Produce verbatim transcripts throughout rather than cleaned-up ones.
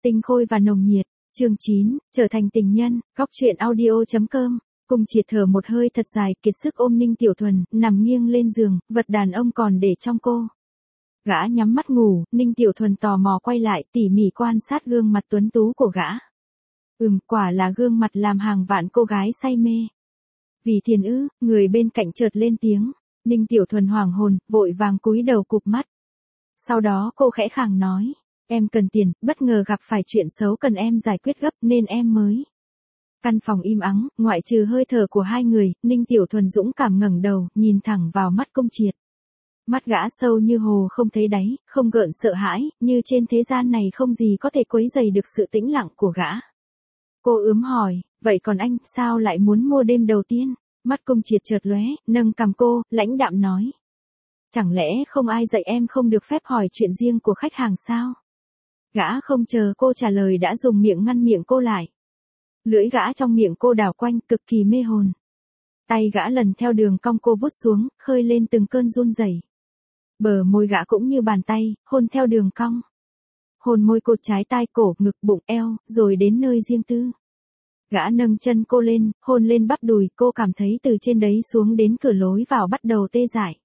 Tinh khôi và nồng nhiệt. Chương chín, trở thành tình nhân, góc truyện audio chấm com. Cung Triệt thở một hơi thật dài, kiệt sức ôm Ninh Tiểu Thuần, nằm nghiêng lên giường, vật đàn ông còn để trong cô. Gã nhắm mắt ngủ, Ninh Tiểu Thuần tò mò quay lại, tỉ mỉ quan sát gương mặt tuấn tú của gã. Ừm, quả là gương mặt làm hàng vạn cô gái say mê. Vì tiền ư, người bên cạnh chợt lên tiếng. Ninh Tiểu Thuần hoảng hồn, vội vàng cúi đầu cụp mắt. Sau đó cô khẽ khàng nói, em cần tiền, bất ngờ gặp phải chuyện xấu cần em giải quyết gấp nên em mới. Căn phòng im ắng, ngoại trừ hơi thở của hai người, Ninh Tiểu Thuần dũng cảm ngẩng đầu, nhìn thẳng vào mắt Cung Triệt. Mắt gã sâu như hồ không thấy đáy, không gợn sợ hãi, như trên thế gian này không gì có thể quấy dày được sự tĩnh lặng của gã. Cô ướm hỏi, vậy còn anh, sao lại muốn mua đêm đầu tiên? Mắt Cung Triệt chợt lóe, nâng cằm cô, lãnh đạm nói. Chẳng lẽ không ai dạy em không được phép hỏi chuyện riêng của khách hàng sao? Gã không chờ cô trả lời đã dùng miệng ngăn miệng cô lại. Lưỡi gã trong miệng cô đảo quanh, cực kỳ mê hồn. Tay gã lần theo đường cong cô vuốt xuống, khơi lên từng cơn run rẩy. Bờ môi gã cũng như bàn tay, hôn theo đường cong. Hôn môi cô trái tai cổ, ngực, bụng, eo, rồi đến nơi riêng tư. Gã nâng chân cô lên, hôn lên bắp đùi, cô cảm thấy từ trên đấy xuống đến cửa lối vào bắt đầu tê dại.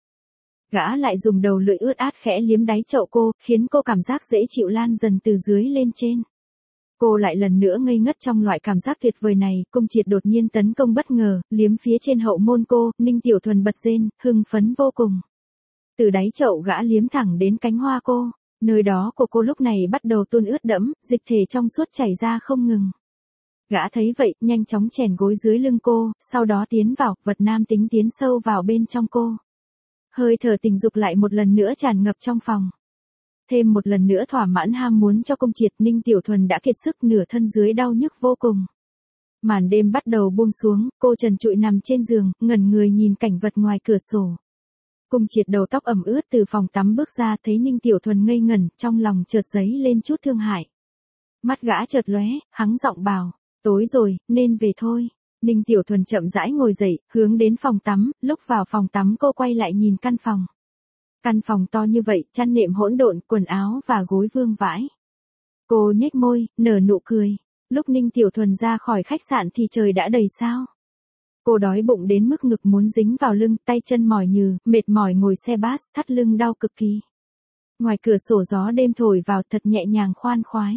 Gã lại dùng đầu lưỡi ướt át khẽ liếm đáy chậu cô, khiến cô cảm giác dễ chịu lan dần từ dưới lên trên. Cô lại lần nữa ngây ngất trong loại cảm giác tuyệt vời này, Cung Triệt đột nhiên tấn công bất ngờ, liếm phía trên hậu môn cô, Ninh Tiểu Thuần bật rên, hưng phấn vô cùng. Từ đáy chậu gã liếm thẳng đến cánh hoa cô, nơi đó của cô lúc này bắt đầu tuôn ướt đẫm, dịch thể trong suốt chảy ra không ngừng. Gã thấy vậy, nhanh chóng chèn gối dưới lưng cô, sau đó tiến vào, vật nam tính tiến sâu vào bên trong cô. Hơi thở tình dục lại một lần nữa tràn ngập trong phòng. Thêm một lần nữa thỏa mãn ham muốn cho Cung Triệt, Ninh Tiểu Thuần đã kiệt sức, nửa thân dưới đau nhức vô cùng. Màn đêm bắt đầu buông xuống, cô trần trụi nằm trên giường, ngẩn người nhìn cảnh vật ngoài cửa sổ. Cung Triệt đầu tóc ẩm ướt từ phòng tắm bước ra, thấy Ninh Tiểu Thuần ngây ngẩn, trong lòng chợt dấy lên chút thương hại. Mắt gã chợt lóe, hắng giọng bảo, tối rồi, nên về thôi. Ninh Tiểu Thuần chậm rãi ngồi dậy, hướng đến phòng tắm, lúc vào phòng tắm cô quay lại nhìn căn phòng. Căn phòng to như vậy, chăn nệm hỗn độn, quần áo và gối vương vãi. Cô nhếch môi, nở nụ cười. Lúc Ninh Tiểu Thuần ra khỏi khách sạn thì trời đã đầy sao. Cô đói bụng đến mức ngực muốn dính vào lưng, tay chân mỏi nhừ, mệt mỏi ngồi xe bus, thắt lưng đau cực kỳ. Ngoài cửa sổ gió đêm thổi vào thật nhẹ nhàng khoan khoái.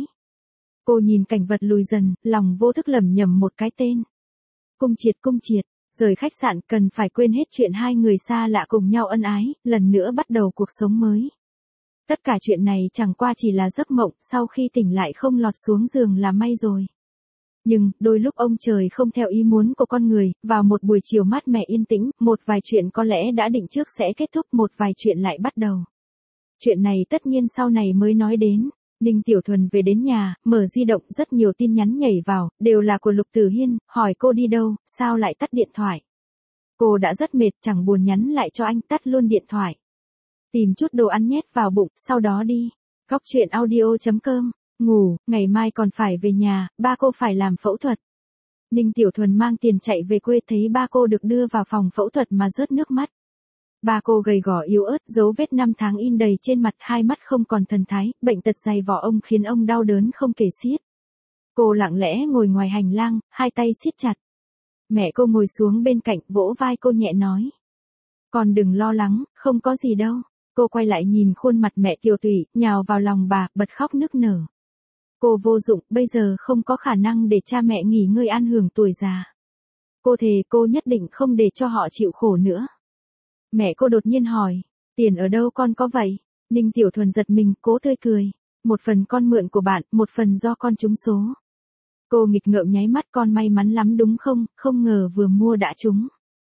Cô nhìn cảnh vật lùi dần, lòng vô thức lẩm nhẩm một cái tên. Cung Triệt, Cung Triệt. Rời khách sạn cần phải quên hết chuyện hai người xa lạ cùng nhau ân ái, lần nữa bắt đầu cuộc sống mới. Tất cả chuyện này chẳng qua chỉ là giấc mộng, sau khi tỉnh lại không lọt xuống giường là may rồi. Nhưng, đôi lúc ông trời không theo ý muốn của con người, vào một buổi chiều mát mẻ yên tĩnh, một vài chuyện có lẽ đã định trước sẽ kết thúc, một vài chuyện lại bắt đầu. Chuyện này tất nhiên sau này mới nói đến. Ninh Tiểu Thuần về đến nhà, mở di động, rất nhiều tin nhắn nhảy vào, đều là của Lục Tử Hiên, hỏi cô đi đâu, sao lại tắt điện thoại. Cô đã rất mệt, chẳng buồn nhắn lại cho anh, tắt luôn điện thoại. Tìm chút đồ ăn nhét vào bụng, sau đó đi. Góc truyện audio chấm com, ngủ, ngày mai còn phải về nhà, ba cô phải làm phẫu thuật. Ninh Tiểu Thuần mang tiền chạy về quê, thấy ba cô được đưa vào phòng phẫu thuật mà rớt nước mắt. Ba cô gầy gò yếu ớt, dấu vết năm tháng in đầy trên mặt, hai mắt không còn thần thái, bệnh tật dày vò ông khiến ông đau đớn không kể xiết. Cô lặng lẽ ngồi ngoài hành lang, hai tay siết chặt. Mẹ cô ngồi xuống bên cạnh, vỗ vai cô nhẹ nói. Con đừng lo lắng, không có gì đâu. Cô quay lại nhìn khuôn mặt mẹ tiều tụy, nhào vào lòng bà, bật khóc nức nở. Cô vô dụng, bây giờ không có khả năng để cha mẹ nghỉ ngơi an hưởng tuổi già. Cô thề cô nhất định không để cho họ chịu khổ nữa. Mẹ cô đột nhiên hỏi, tiền ở đâu con có vậy? Ninh Tiểu Thuần giật mình, cố tươi cười. Một phần con mượn của bạn, một phần do con trúng số. Cô nghịch ngợm nháy mắt, con may mắn lắm đúng không, không ngờ vừa mua đã trúng.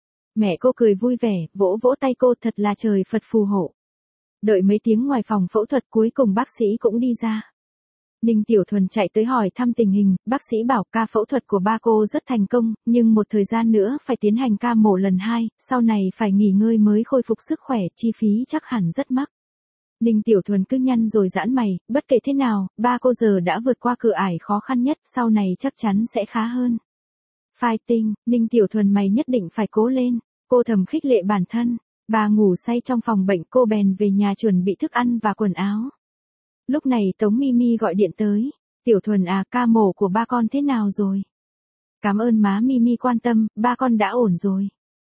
Mẹ cô cười vui vẻ, vỗ vỗ tay cô, thật là trời Phật phù hộ. Đợi mấy tiếng ngoài phòng phẫu thuật, cuối cùng bác sĩ cũng đi ra. Ninh Tiểu Thuần chạy tới hỏi thăm tình hình, bác sĩ bảo ca phẫu thuật của ba cô rất thành công, nhưng một thời gian nữa phải tiến hành ca mổ lần hai, sau này phải nghỉ ngơi mới khôi phục sức khỏe, chi phí chắc hẳn rất mắc. Ninh Tiểu Thuần cứ nhăn rồi giãn mày, bất kể thế nào, ba cô giờ đã vượt qua cửa ải khó khăn nhất, sau này chắc chắn sẽ khá hơn. Fighting, Ninh Tiểu Thuần mày nhất định phải cố lên, cô thầm khích lệ bản thân. Bà ngủ say trong phòng bệnh, cô bèn về nhà chuẩn bị thức ăn và quần áo. Lúc này Tống Mimi gọi điện tới. Tiểu Thuần à, ca mổ của ba con thế nào rồi? Cảm ơn má Mimi quan tâm, ba con đã ổn rồi.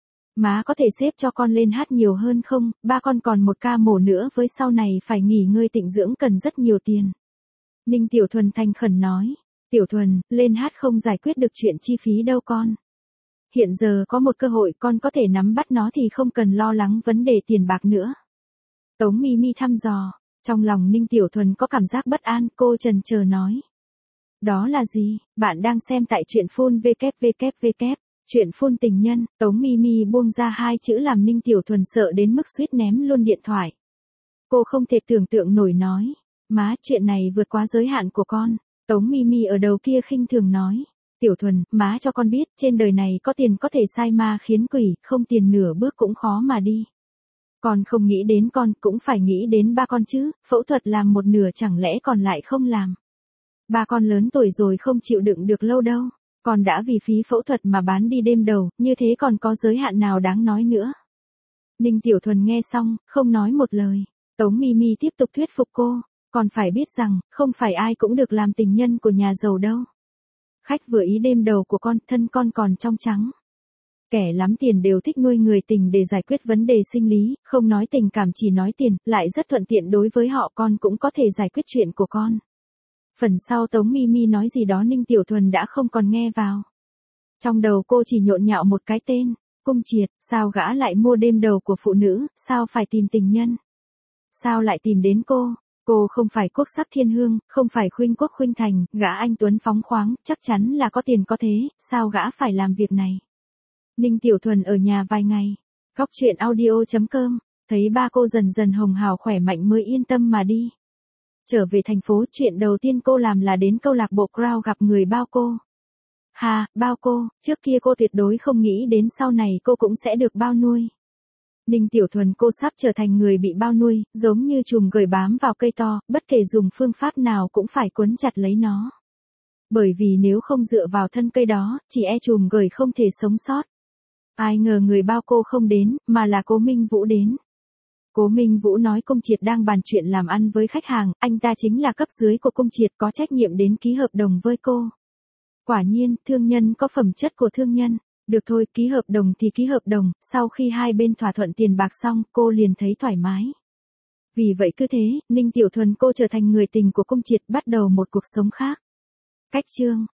Má có thể xếp cho con lên hát nhiều hơn không, ba con còn một ca mổ nữa với sau này phải nghỉ ngơi tịnh dưỡng cần rất nhiều tiền. Ninh Tiểu Thuần thành khẩn nói, Tiểu Thuần, lên hát không giải quyết được chuyện chi phí đâu con. Hiện giờ có một cơ hội con có thể nắm bắt nó thì không cần lo lắng vấn đề tiền bạc nữa. Tống Mimi thăm dò, trong lòng Ninh Tiểu Thuần có cảm giác bất an, cô chần chờ nói. Đó là gì, bạn đang xem tại truyện phun vê kép vê kép vê kép. Chuyện phun tình nhân, Tống Mimi buông ra hai chữ làm Ninh Tiểu Thuần sợ đến mức suýt ném luôn điện thoại. Cô không thể tưởng tượng nổi nói, má, chuyện này vượt quá giới hạn của con. Tống Mimi ở đầu kia khinh thường nói, Tiểu Thuần, má cho con biết, trên đời này có tiền có thể sai ma khiến quỷ, không tiền nửa bước cũng khó mà đi. Con không nghĩ đến con, cũng phải nghĩ đến ba con chứ, phẫu thuật làm một nửa chẳng lẽ còn lại không làm. Ba con lớn tuổi rồi không chịu đựng được lâu đâu. Con đã vì phí phẫu thuật mà bán đi đêm đầu, như thế còn có giới hạn nào đáng nói nữa. Ninh Tiểu Thuần nghe xong, không nói một lời. Tống Mimi tiếp tục thuyết phục cô, còn phải biết rằng, không phải ai cũng được làm tình nhân của nhà giàu đâu. Khách vừa ý đêm đầu của con, thân con còn trong trắng. Kẻ lắm tiền đều thích nuôi người tình để giải quyết vấn đề sinh lý, không nói tình cảm chỉ nói tiền, lại rất thuận tiện đối với họ, con cũng có thể giải quyết chuyện của con. Phần sau Tống Mimi nói gì đó Ninh Tiểu Thuần đã không còn nghe vào. Trong đầu cô chỉ nhộn nhạo một cái tên, Cung Triệt, sao gã lại mua đêm đầu của phụ nữ, sao phải tìm tình nhân? Sao lại tìm đến cô? Cô không phải quốc sắc thiên hương, không phải khuynh quốc khuynh thành, gã anh tuấn phóng khoáng, chắc chắn là có tiền có thế, sao gã phải làm việc này? Ninh Tiểu Thuần ở nhà vài ngày, góc chuyện audio chấm com, thấy ba cô dần dần hồng hào khỏe mạnh mới yên tâm mà đi. Trở về thành phố, chuyện đầu tiên cô làm là đến câu lạc bộ Crown gặp người bao cô. Hà, bao cô, trước kia cô tuyệt đối không nghĩ đến sau này cô cũng sẽ được bao nuôi. Ninh Tiểu Thuần cô sắp trở thành người bị bao nuôi, giống như chùm gửi bám vào cây to, bất kể dùng phương pháp nào cũng phải quấn chặt lấy nó. Bởi vì nếu không dựa vào thân cây đó, chỉ e chùm gửi không thể sống sót. Ai ngờ người bao cô không đến, mà là Cố Minh Vũ đến. Cố Minh Vũ nói Cung Triệt đang bàn chuyện làm ăn với khách hàng, anh ta chính là cấp dưới của Cung Triệt có trách nhiệm đến ký hợp đồng với cô. Quả nhiên, thương nhân có phẩm chất của thương nhân. Được thôi, ký hợp đồng thì ký hợp đồng, sau khi hai bên thỏa thuận tiền bạc xong, cô liền thấy thoải mái. Vì vậy cứ thế, Ninh Tiểu Thuần cô trở thành người tình của Cung Triệt, bắt đầu một cuộc sống khác. Cách chương